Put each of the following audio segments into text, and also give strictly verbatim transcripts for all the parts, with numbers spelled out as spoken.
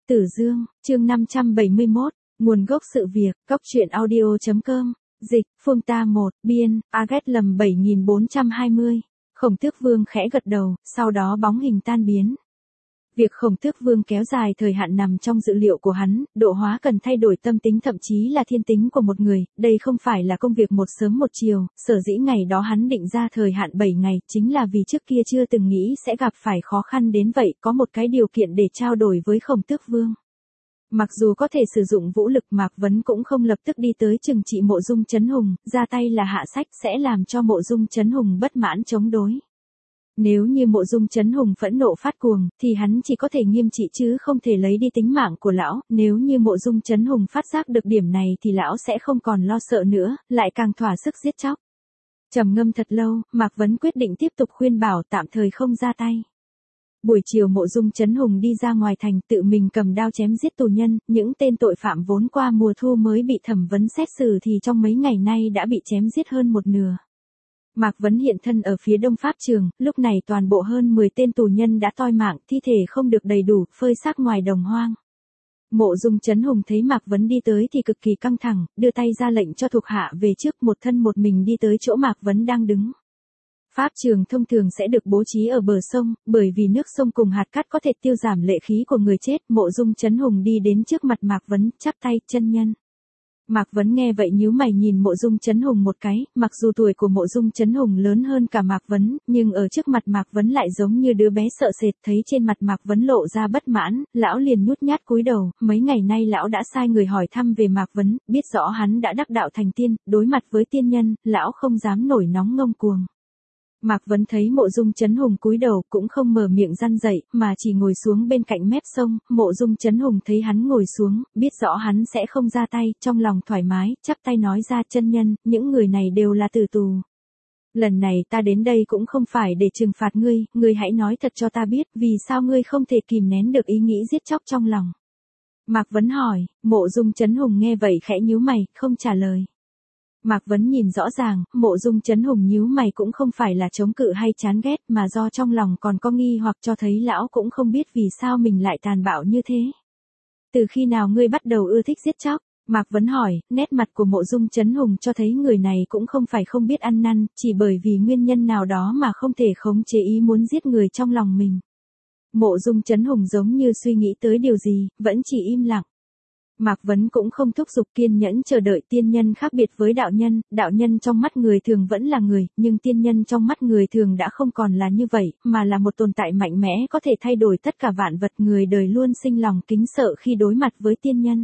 Tử Dương, chương năm trăm bảy mươi mốt, nguồn gốc sự việc, góc truyện audio.com, dịch, Phương Ta một, biên, Aget lầm bảy nghìn bốn trăm hai mươi. Khổng Tước Vương khẽ gật đầu, sau đó bóng hình tan biến. Việc Khổng Tước Vương kéo dài thời hạn nằm trong dự liệu của hắn, độ hóa cần thay đổi tâm tính thậm chí là thiên tính của một người, đây không phải là công việc một sớm một chiều, sở dĩ ngày đó hắn định ra thời hạn bảy ngày, chính là vì trước kia chưa từng nghĩ sẽ gặp phải khó khăn đến vậy, có một cái điều kiện để trao đổi với Khổng Tước Vương. Mặc dù có thể sử dụng vũ lực, Mạc Vấn cũng không lập tức đi tới trừng trị Mộ Dung Chấn Hùng, ra tay là hạ sách sẽ làm cho Mộ Dung Chấn Hùng bất mãn chống đối. Nếu như Mộ Dung Chấn Hùng phẫn nộ phát cuồng, thì hắn chỉ có thể nghiêm trị chứ không thể lấy đi tính mạng của lão, nếu như Mộ Dung Chấn Hùng phát giác được điểm này thì lão sẽ không còn lo sợ nữa, lại càng thỏa sức giết chóc. Trầm ngâm thật lâu, Mạc Vấn quyết định tiếp tục khuyên bảo tạm thời không ra tay. Buổi chiều Mộ Dung Chấn Hùng đi ra ngoài thành tự mình cầm đao chém giết tù nhân, những tên tội phạm vốn qua mùa thu mới bị thẩm vấn xét xử thì trong mấy ngày nay đã bị chém giết hơn một nửa. Mạc Vấn hiện thân ở phía đông pháp trường, lúc này toàn bộ hơn mười tên tù nhân đã toi mạng, thi thể không được đầy đủ, phơi xác ngoài đồng hoang. Mộ Dung Chấn Hùng thấy Mạc Vấn đi tới thì cực kỳ căng thẳng, đưa tay ra lệnh cho thuộc hạ về trước, một thân một mình đi tới chỗ Mạc Vấn đang đứng. Pháp trường thông thường sẽ được bố trí ở bờ sông, bởi vì nước sông cùng hạt cát có thể tiêu giảm lệ khí của người chết. Mộ Dung Chấn Hùng đi đến trước mặt Mạc Vấn, chắp tay, chân nhân. Mạc Vấn nghe vậy nhíu mày nhìn Mộ Dung Chấn Hùng một cái, mặc dù tuổi của Mộ Dung Chấn Hùng lớn hơn cả Mạc Vấn, nhưng ở trước mặt Mạc Vấn lại giống như đứa bé sợ sệt, thấy trên mặt Mạc Vấn lộ ra bất mãn, lão liền nhút nhát cúi đầu, mấy ngày nay lão đã sai người hỏi thăm về Mạc Vấn, biết rõ hắn đã đắc đạo thành tiên, đối mặt với tiên nhân, lão không dám nổi nóng ngông cuồng. Mạc Vấn thấy Mộ Dung Chấn Hùng cúi đầu cũng không mở miệng răn dậy, mà chỉ ngồi xuống bên cạnh mép sông. Mộ Dung Chấn Hùng thấy hắn ngồi xuống, biết rõ hắn sẽ không ra tay, trong lòng thoải mái, chắp tay nói ra, chân nhân, những người này đều là tử tù. Lần này ta đến đây cũng không phải để trừng phạt ngươi, ngươi hãy nói thật cho ta biết, vì sao ngươi không thể kìm nén được ý nghĩ giết chóc trong lòng. Mạc Vấn hỏi. Mộ Dung Chấn Hùng nghe vậy khẽ nhíu mày, không trả lời. Mạc Vấn nhìn rõ ràng, Mộ Dung Chấn Hùng nhíu mày cũng không phải là chống cự hay chán ghét, mà do trong lòng còn có nghi hoặc, cho thấy lão cũng không biết vì sao mình lại tàn bạo như thế. Từ khi nào ngươi bắt đầu ưa thích giết chóc? Mạc Vấn hỏi. Nét mặt của Mộ Dung Chấn Hùng cho thấy người này cũng không phải không biết ăn năn, chỉ bởi vì nguyên nhân nào đó mà không thể khống chế ý muốn giết người trong lòng mình. Mộ Dung Chấn Hùng giống như suy nghĩ tới điều gì, vẫn chỉ im lặng. Mạc Vấn cũng không thúc giục, kiên nhẫn chờ đợi. Tiên nhân khác biệt với đạo nhân, đạo nhân trong mắt người thường vẫn là người, nhưng tiên nhân trong mắt người thường đã không còn là như vậy, mà là một tồn tại mạnh mẽ có thể thay đổi tất cả vạn vật. Người đời luôn sinh lòng kính sợ khi đối mặt với tiên nhân.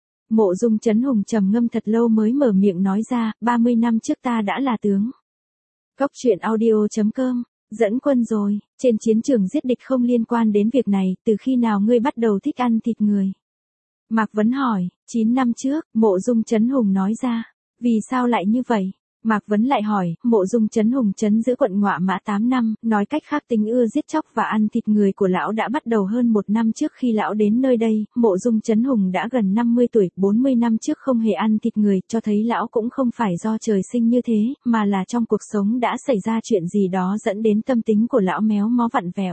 Mộ Dung Chấn Hùng trầm ngâm thật lâu mới mở miệng nói ra, ba mươi năm trước ta đã là tướng. Góc truyện audio.com, dẫn quân rồi, trên chiến trường giết địch không liên quan đến việc này, từ khi nào ngươi bắt đầu thích ăn thịt người? Mạc Vấn hỏi. Chín năm trước, Mộ Dung Chấn Hùng nói ra. Vì sao lại như vậy? Mạc Vấn lại hỏi. Mộ Dung Chấn Hùng trấn giữ quận Ngọa Mã tám năm, nói cách khác tính ưa giết chóc và ăn thịt người của lão đã bắt đầu hơn một năm trước khi lão đến nơi đây. Mộ Dung Chấn Hùng đã gần năm mươi tuổi, bốn mươi năm trước không hề ăn thịt người, cho thấy lão cũng không phải do trời sinh như thế, mà là trong cuộc sống đã xảy ra chuyện gì đó dẫn đến tâm tính của lão méo mó vặn vẹo.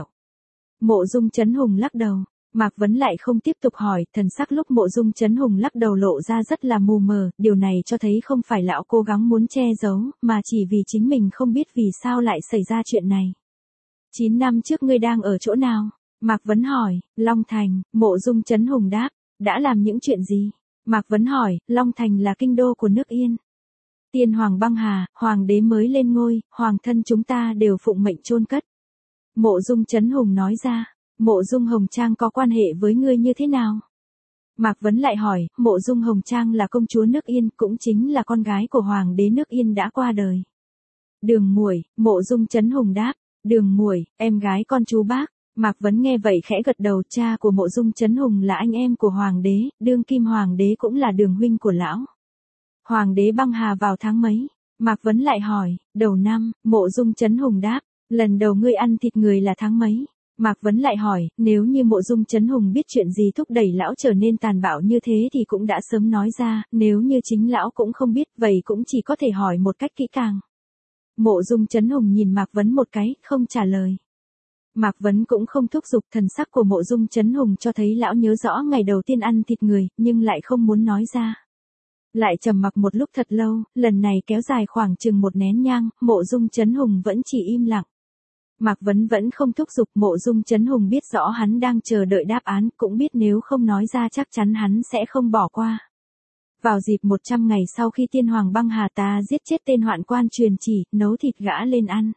Mộ Dung Chấn Hùng lắc đầu. Mạc Vấn lại không tiếp tục hỏi, thần sắc lúc Mộ Dung Chấn Hùng lắc đầu lộ ra rất là mù mờ, điều này cho thấy không phải lão cố gắng muốn che giấu, mà chỉ vì chính mình không biết vì sao lại xảy ra chuyện này. Chín năm trước ngươi đang ở chỗ nào? Mạc Vấn hỏi. Long Thành. Mộ Dung Chấn Hùng đáp. Đã làm những chuyện gì? Mạc Vấn hỏi. Long Thành là kinh đô của nước Yên. Tiên Hoàng băng hà, hoàng đế mới lên ngôi, hoàng thân chúng ta đều phụng mệnh chôn cất. Mộ Dung Chấn Hùng nói ra. Mộ Dung Hồng Trang có quan hệ với ngươi như thế nào? Mạc Vấn lại hỏi. Mộ Dung Hồng Trang là công chúa nước Yên, cũng chính là con gái của hoàng đế nước Yên đã qua đời. Đường Muội. Mộ Dung Chấn Hùng đáp. Đường Muội, em gái con chú bác. Mạc Vấn nghe vậy khẽ gật đầu. Cha của Mộ Dung Chấn Hùng là anh em của hoàng đế, đương kim hoàng đế cũng là đường huynh của lão. Hoàng đế băng hà vào tháng mấy? Mạc Vấn lại hỏi. Đầu năm. Mộ Dung Chấn Hùng đáp. Lần đầu ngươi ăn thịt người là tháng mấy? Mạc Vấn lại hỏi. Nếu như Mộ Dung Chấn Hùng biết chuyện gì thúc đẩy lão trở nên tàn bạo như thế thì cũng đã sớm nói ra, nếu như chính lão cũng không biết, vậy cũng chỉ có thể hỏi một cách kỹ càng. Mộ Dung Chấn Hùng nhìn Mạc Vấn một cái, không trả lời. Mạc Vấn cũng không thúc giục, thần sắc của Mộ Dung Chấn Hùng cho thấy lão nhớ rõ ngày đầu tiên ăn thịt người, nhưng lại không muốn nói ra. Lại trầm mặc một lúc thật lâu, lần này kéo dài khoảng chừng một nén nhang, Mộ Dung Chấn Hùng vẫn chỉ im lặng. Mạc Vấn vẫn không thúc giục, Mộ Dung Chấn Hùng biết rõ hắn đang chờ đợi đáp án, cũng biết nếu không nói ra chắc chắn hắn sẽ không bỏ qua. Vào dịp một trăm ngày sau khi tiên hoàng băng hà ta giết chết tên hoạn quan truyền chỉ, nấu thịt gã lên ăn.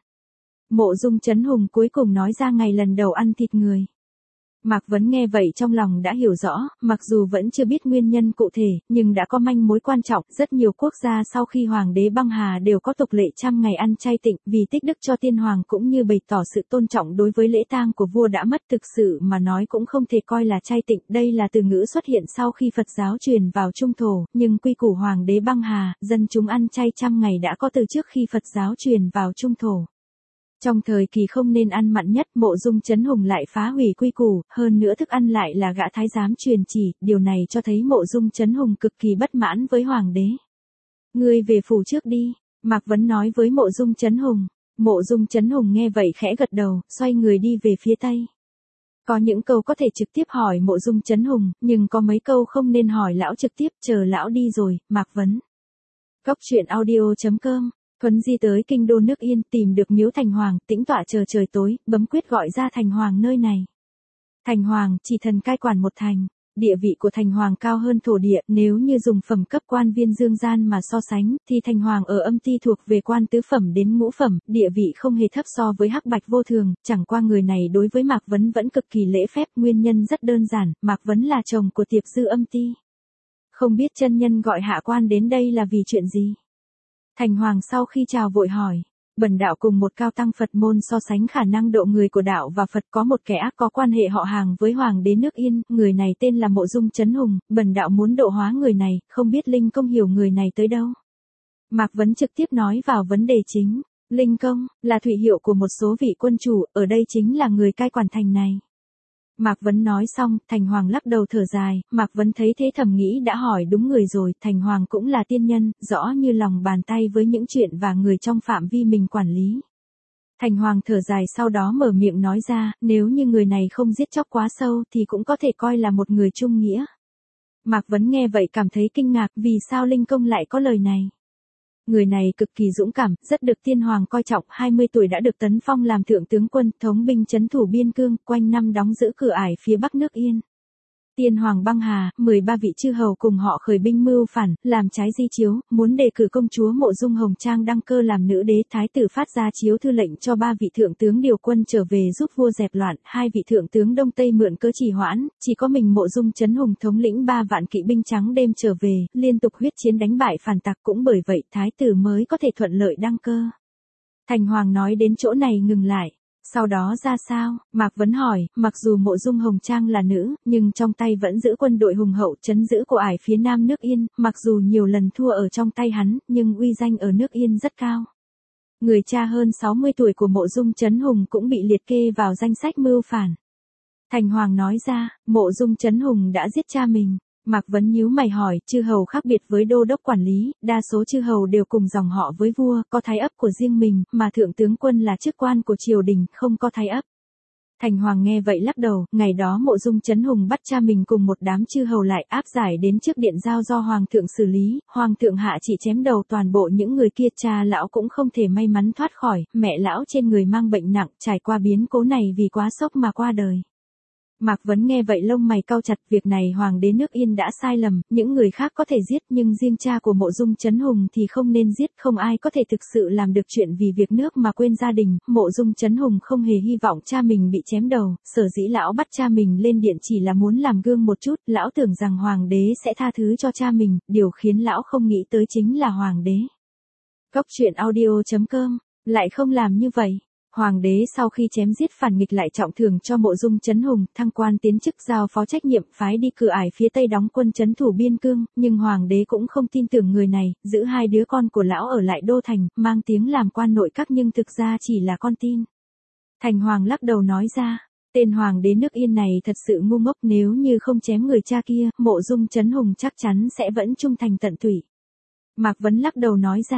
Mộ Dung Chấn Hùng cuối cùng nói ra ngày lần đầu ăn thịt người. Mạc Vấn nghe vậy trong lòng đã hiểu rõ, mặc dù vẫn chưa biết nguyên nhân cụ thể, nhưng đã có manh mối quan trọng. Rất nhiều quốc gia sau khi hoàng đế băng hà đều có tục lệ trăm ngày ăn chay tịnh, vì tích đức cho tiên hoàng cũng như bày tỏ sự tôn trọng đối với lễ tang của vua đã mất. Thực sự mà nói cũng không thể coi là chay tịnh, đây là từ ngữ xuất hiện sau khi Phật giáo truyền vào Trung Thổ, nhưng quy củ hoàng đế băng hà, dân chúng ăn chay trăm ngày đã có từ trước khi Phật giáo truyền vào Trung Thổ. Trong thời kỳ không nên ăn mặn nhất, Mộ Dung Chấn Hùng lại phá hủy quy củ, hơn nữa thức ăn lại là gã thái giám truyền chỉ, điều này cho thấy Mộ Dung Chấn Hùng cực kỳ bất mãn với hoàng đế. Ngươi về phủ trước đi, Mạc Vấn nói với Mộ Dung Chấn Hùng. Mộ Dung Chấn Hùng nghe vậy khẽ gật đầu, xoay người đi về phía tây. Có những câu có thể trực tiếp hỏi Mộ Dung Chấn Hùng, nhưng có mấy câu không nên hỏi lão trực tiếp, chờ lão đi rồi, Mạc Vấn. Cốc truyện audio chấm com. Thuấn di tới kinh đô nước Yên, tìm được miếu Thành Hoàng, tĩnh tọa chờ trời tối, bấm quyết gọi ra Thành Hoàng nơi này. Thành Hoàng, chỉ thần cai quản một thành, địa vị của Thành Hoàng cao hơn thổ địa, nếu như dùng phẩm cấp quan viên dương gian mà so sánh, thì Thành Hoàng ở âm ti thuộc về quan tứ phẩm đến ngũ phẩm, địa vị không hề thấp so với Hắc Bạch Vô Thường, chẳng qua người này đối với Mạc Vấn vẫn cực kỳ lễ phép, nguyên nhân rất đơn giản, Mạc Vấn là chồng của Tiệp Dư âm ti. Không biết chân nhân gọi hạ quan đến đây là vì chuyện gì? Thành Hoàng sau khi chào vội hỏi, bần đạo cùng một cao tăng Phật môn so sánh khả năng độ người của đạo và Phật, có một kẻ ác có quan hệ họ hàng với hoàng đế nước Yên, người này tên là Mộ Dung Chấn Hùng, bần đạo muốn độ hóa người này, không biết Linh Công hiểu người này tới đâu. Mạc Vấn trực tiếp nói vào vấn đề chính, Linh Công, là thủy hiệu của một số vị quân chủ, ở đây chính là người cai quản thành này. Mạc Vấn nói xong, Thành Hoàng lắc đầu thở dài, Mạc Vấn thấy thế thầm nghĩ đã hỏi đúng người rồi, Thành Hoàng cũng là tiên nhân, rõ như lòng bàn tay với những chuyện và người trong phạm vi mình quản lý. Thành Hoàng thở dài sau đó mở miệng nói ra, nếu như người này không giết chóc quá sâu thì cũng có thể coi là một người trung nghĩa. Mạc Vấn nghe vậy cảm thấy kinh ngạc, vì sao Linh Công lại có lời này. Người này cực kỳ dũng cảm, rất được tiên hoàng coi trọng, hai mươi tuổi đã được tấn phong làm thượng tướng quân, thống binh trấn thủ biên cương, quanh năm đóng giữ cửa ải phía bắc nước Yên. Tiên hoàng băng hà, mười ba vị chư hầu cùng họ khởi binh mưu phản, làm trái di chiếu, muốn đề cử công chúa Mộ Dung Hồng Trang đăng cơ làm nữ đế. Thái tử phát ra chiếu thư lệnh cho ba vị thượng tướng điều quân trở về giúp vua dẹp loạn, hai vị thượng tướng Đông Tây mượn cớ trì hoãn, chỉ có mình Mộ Dung Chấn Hùng thống lĩnh ba vạn kỵ binh trắng đêm trở về, liên tục huyết chiến đánh bại phản tặc, cũng bởi vậy thái tử mới có thể thuận lợi đăng cơ. Thành Hoàng nói đến chỗ này ngừng lại. Sau đó ra sao? Mạc Vấn hỏi, mặc dù Mộ Dung Hồng Trang là nữ, nhưng trong tay vẫn giữ quân đội hùng hậu trấn giữ của ải phía nam nước Yên, mặc dù nhiều lần thua ở trong tay hắn, nhưng uy danh ở nước Yên rất cao. Người cha hơn sáu mươi tuổi của Mộ Dung Chấn Hùng cũng bị liệt kê vào danh sách mưu phản. Thành Hoàng nói ra, Mộ Dung Chấn Hùng đã giết cha mình. Mạc Vấn nhíu mày hỏi, chư hầu khác biệt với đô đốc quản lý, đa số chư hầu đều cùng dòng họ với vua, có thái ấp của riêng mình, mà thượng tướng quân là chức quan của triều đình, không có thái ấp. Thành Hoàng nghe vậy lắc đầu, ngày đó Mộ Dung Chấn Hùng bắt cha mình cùng một đám chư hầu lại áp giải đến trước điện giao do hoàng thượng xử lý, hoàng thượng hạ chỉ chém đầu toàn bộ những người kia, cha lão cũng không thể may mắn thoát khỏi, mẹ lão trên người mang bệnh nặng, trải qua biến cố này vì quá sốc mà qua đời. Mạc Vấn nghe vậy lông mày cau chặt, việc này hoàng đế nước Yên đã sai lầm, những người khác có thể giết nhưng riêng cha của Mộ Dung Chấn Hùng thì không nên giết, không ai có thể thực sự làm được chuyện vì việc nước mà quên gia đình. Mộ Dung Chấn Hùng không hề hy vọng cha mình bị chém đầu, sở dĩ lão bắt cha mình lên điện chỉ là muốn làm gương một chút, lão tưởng rằng hoàng đế sẽ tha thứ cho cha mình, điều khiến lão không nghĩ tới chính là hoàng đế. Cốc truyện audio chấm com lại không làm như vậy. Hoàng đế sau khi chém giết phản nghịch lại trọng thưởng cho Mộ Dung Chấn Hùng, thăng quan tiến chức, giao phó trách nhiệm, phái đi cửa ải phía tây đóng quân trấn thủ biên cương, nhưng hoàng đế cũng không tin tưởng người này, giữ hai đứa con của lão ở lại đô thành, mang tiếng làm quan nội các nhưng thực ra chỉ là con tin. Thành Hoàng lắc đầu nói ra, tên hoàng đế nước Yên này thật sự ngu ngốc, nếu như không chém người cha kia, Mộ Dung Chấn Hùng chắc chắn sẽ vẫn trung thành tận tủy. Mạc Vấn lắc đầu nói ra,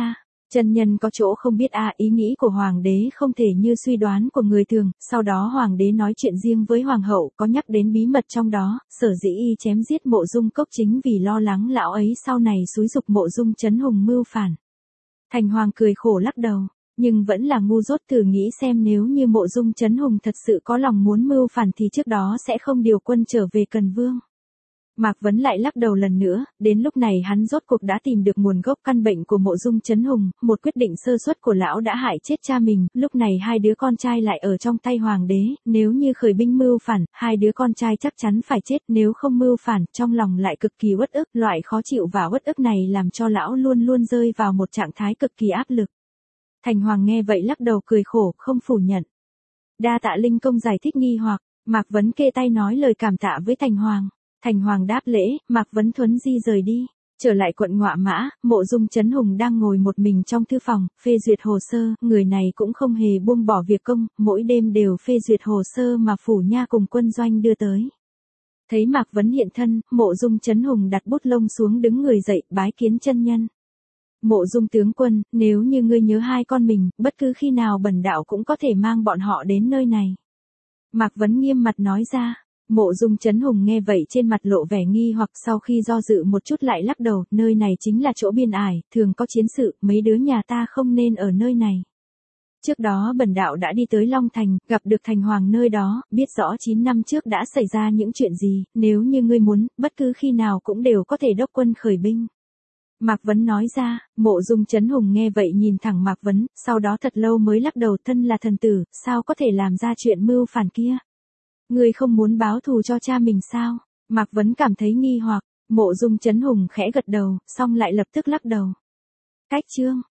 Chân nhân có chỗ không biết a, ý nghĩ của hoàng đế không thể như suy đoán của người thường, sau đó hoàng đế nói chuyện riêng với hoàng hậu, có nhắc đến bí mật trong đó, sở dĩ y chém giết Mộ Dung Cốc chính vì lo lắng lão ấy sau này xúi giục Mộ Dung Chấn Hùng mưu phản. Thành Hoàng cười khổ lắc đầu, nhưng vẫn là ngu dốt, thử nghĩ xem nếu như Mộ Dung Chấn Hùng thật sự có lòng muốn mưu phản thì trước đó sẽ không điều quân trở về Cần Vương. Mạc Vấn lại lắc đầu lần nữa, đến lúc này hắn rốt cuộc đã tìm được nguồn gốc căn bệnh của Mộ Dung Chấn Hùng, một quyết định sơ suất của lão đã hại chết cha mình, lúc này hai đứa con trai lại ở trong tay hoàng đế, nếu như khởi binh mưu phản, hai đứa con trai chắc chắn phải chết, nếu không mưu phản, trong lòng lại cực kỳ uất ức, loại khó chịu và uất ức này làm cho lão luôn luôn rơi vào một trạng thái cực kỳ áp lực. Thành Hoàng nghe vậy lắc đầu cười khổ, không phủ nhận. Đa tạ Linh công giải thích nghi hoặc, Mạc Vấn kê tay nói lời cảm tạ với Thành Hoàng. Thành Hoàng đáp lễ, Mạc Vấn thuấn di rời đi. Trở lại quận Ngọa Mã, Mộ Dung Chấn Hùng đang ngồi một mình trong thư phòng, phê duyệt hồ sơ, người này cũng không hề buông bỏ việc công, mỗi đêm đều phê duyệt hồ sơ mà phủ nha cùng quân doanh đưa tới. Thấy Mạc Vấn hiện thân, Mộ Dung Chấn Hùng đặt bút lông xuống đứng người dậy, bái kiến chân nhân. Mộ Dung tướng quân, nếu như ngươi nhớ hai con mình, bất cứ khi nào bần đạo cũng có thể mang bọn họ đến nơi này. Mạc Vấn nghiêm mặt nói ra. Mộ Dung Chấn Hùng nghe vậy trên mặt lộ vẻ nghi hoặc, sau khi do dự một chút lại lắc đầu, nơi này chính là chỗ biên ải, thường có chiến sự, mấy đứa nhà ta không nên ở nơi này. Trước đó bần đạo đã đi tới Long Thành, gặp được Thành Hoàng nơi đó, biết rõ chín năm trước đã xảy ra những chuyện gì, nếu như ngươi muốn, bất cứ khi nào cũng đều có thể đốc quân khởi binh. Mạc Vấn nói ra. Mộ Dung Chấn Hùng nghe vậy nhìn thẳng Mạc Vấn, sau đó thật lâu mới lắc đầu, thân là thần tử, sao có thể làm ra chuyện mưu phản kia. Ngươi không muốn báo thù cho cha mình sao? Mạc Vấn cảm thấy nghi hoặc, Mộ Dung Chấn Hùng khẽ gật đầu, xong lại lập tức lắc đầu. Cách chương